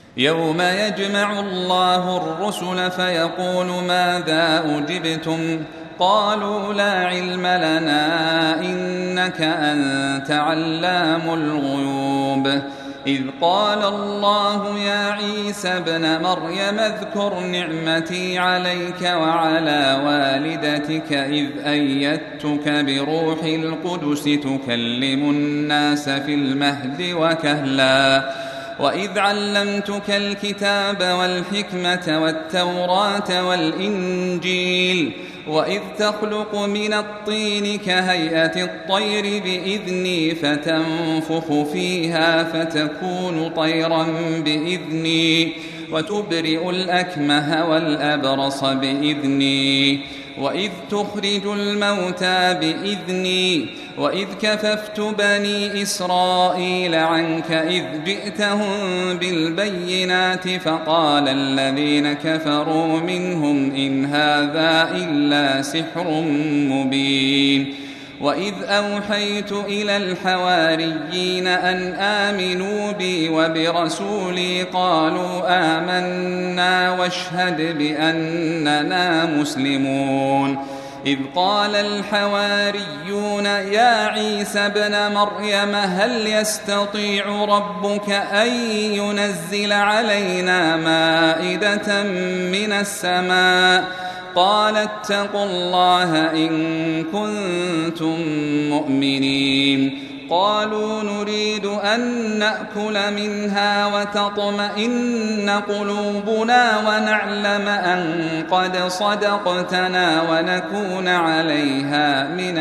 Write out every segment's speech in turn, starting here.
يوم يجمع الله الرسل فيقول ماذا أجبتم قالوا لا علم لنا إنك أنت علام الغيوب إذ قال الله يا عيسى ابن مريم اذكر نعمتي عليك وعلى والدتك إذ أيدتك بروح القدس تكلم الناس في المهد وكهلا وإذ علمتك الكتاب والحكمة والتوراة والإنجيل وإذ تخلق من الطين كهيئة الطير بإذني فتنفخ فيها فتكون طيرا بإذني وتبرئ الأكمه والأبرص بإذني وإذ تخرج الموتى بإذني وإذ كففت بني إسرائيل عنك إذ جئتهم بالبينات فقال الذين كفروا منهم إن هذا إلا سحر مبين وإذ أوحيت إلى الحواريين أن آمنوا بي وبرسولي قالوا آمنا واشهد بأننا مسلمون إذ قال الحواريون يا عيسى ابن مريم هل يستطيع ربك أن ينزل علينا مائدة من السماء قال اتقوا الله إن كنتم مؤمنين قالوا نريد أن نأكل منها وتطمئن قلوبنا ونعلم أن قد صدقتنا ونكون عليها من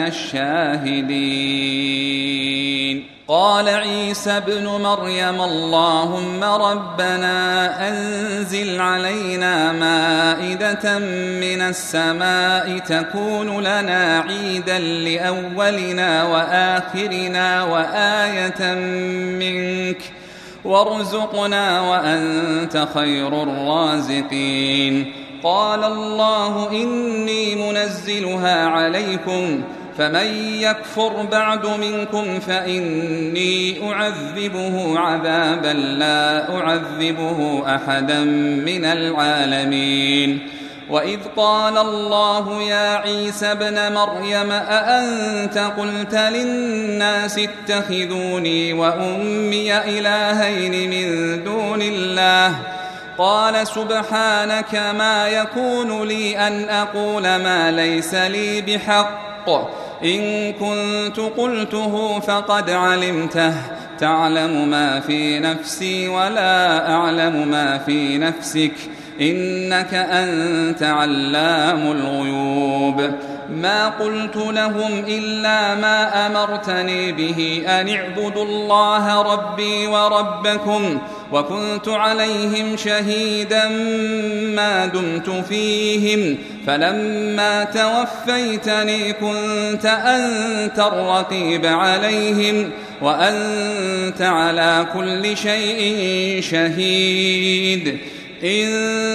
الشاهدين قال عيسى ابن مريم اللهم ربنا أنزل علينا مائدة من السماء تكون لنا عيدا لأولنا وآخرنا وآية منك وارزقنا وأنت خير الرازقين قال الله إني منزلها عليكم فمن يكفر بعد منكم فإني أعذبه عذابا لا أعذبه أحدا من العالمين وإذ قال الله يا عيسى ابن مريم أأنت قلت للناس اتخذوني وأمي إلهين من دون الله قال سبحانك ما يكون لي أن أقول ما ليس لي بحق إن كنت قلته فقد علمته تعلم ما في نفسي ولا أعلم ما في نفسك إنك أنت علام الغيوب ما قلت لهم إلا ما أمرتني به أن اعبدوا الله ربي وربكم وكنت عليهم شهيدا ما دمت فيهم فلما توفيتني كنت أنت الرقيب عليهم وأنت على كل شيء شهيد إن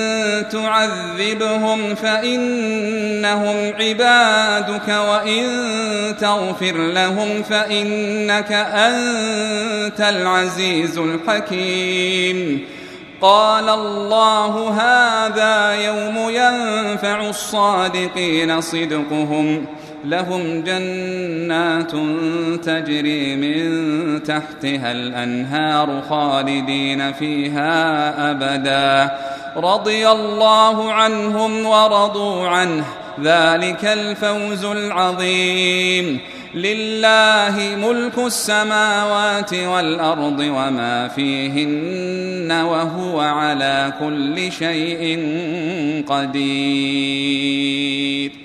تعذبهم فإنهم عبادك وإن تغفر لهم فإنك أنت العزيز الحكيم قال الله هذا يوم ينفع الصادقين صدقهم لهم جنات تجري من تحتها الأنهار خالدين فيها أبدا رضي الله عنهم ورضوا عنه ذلك الفوز العظيم لله ملك السماوات والأرض وما فيهن وهو على كل شيء قدير